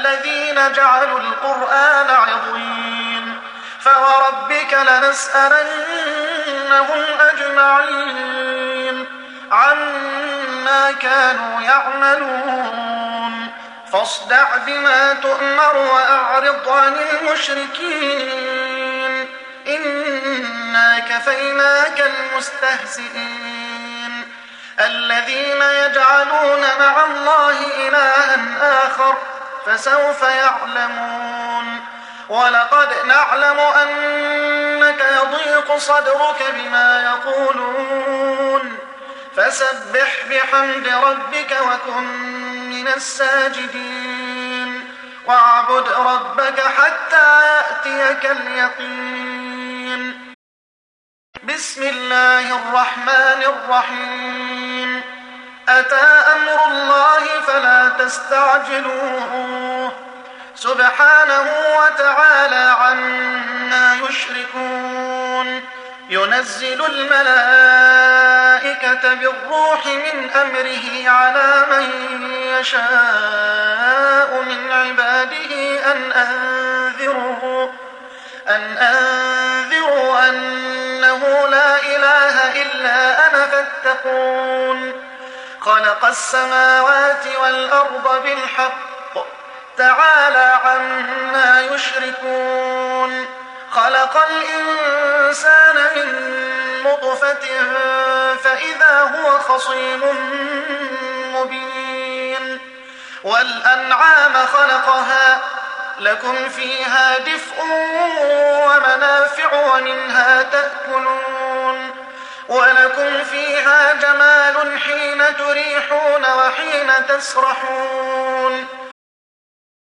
الذين جعلوا القرآن عضين فوربك لنسألنهم أجمعين عما كانوا يعملون فاصدع بما تؤمر وأعرض عن المشركين إنا كفيناك المستهزئين الذين يجعلون مع الله إلها آخر فسوف يعلمون ولقد نعلم أنك يضيق صدرك بما يقولون فسبح بحمد ربك وكن من الساجدين واعبد ربك حتى يأتيك اليقين بسم الله الرحمن الرحيم أتى أمر الله فلا تستعجلوه سبحانه وتعالى عما يشركون ينزل الملائكة بالروح من أمره على من يشاء من عباده أن أنذروا أنه لا إله إلا أنا فاتقون خلق السماوات والأرض بالحق تعالى عما يشركون خلق الإنسان من نطفة فإذا هو خصيم مبين والأنعام خلقها لكم فيها دفء ومنافع ومنها تأكلون ولكم فيها جمال حين تريحون وحين تسرحون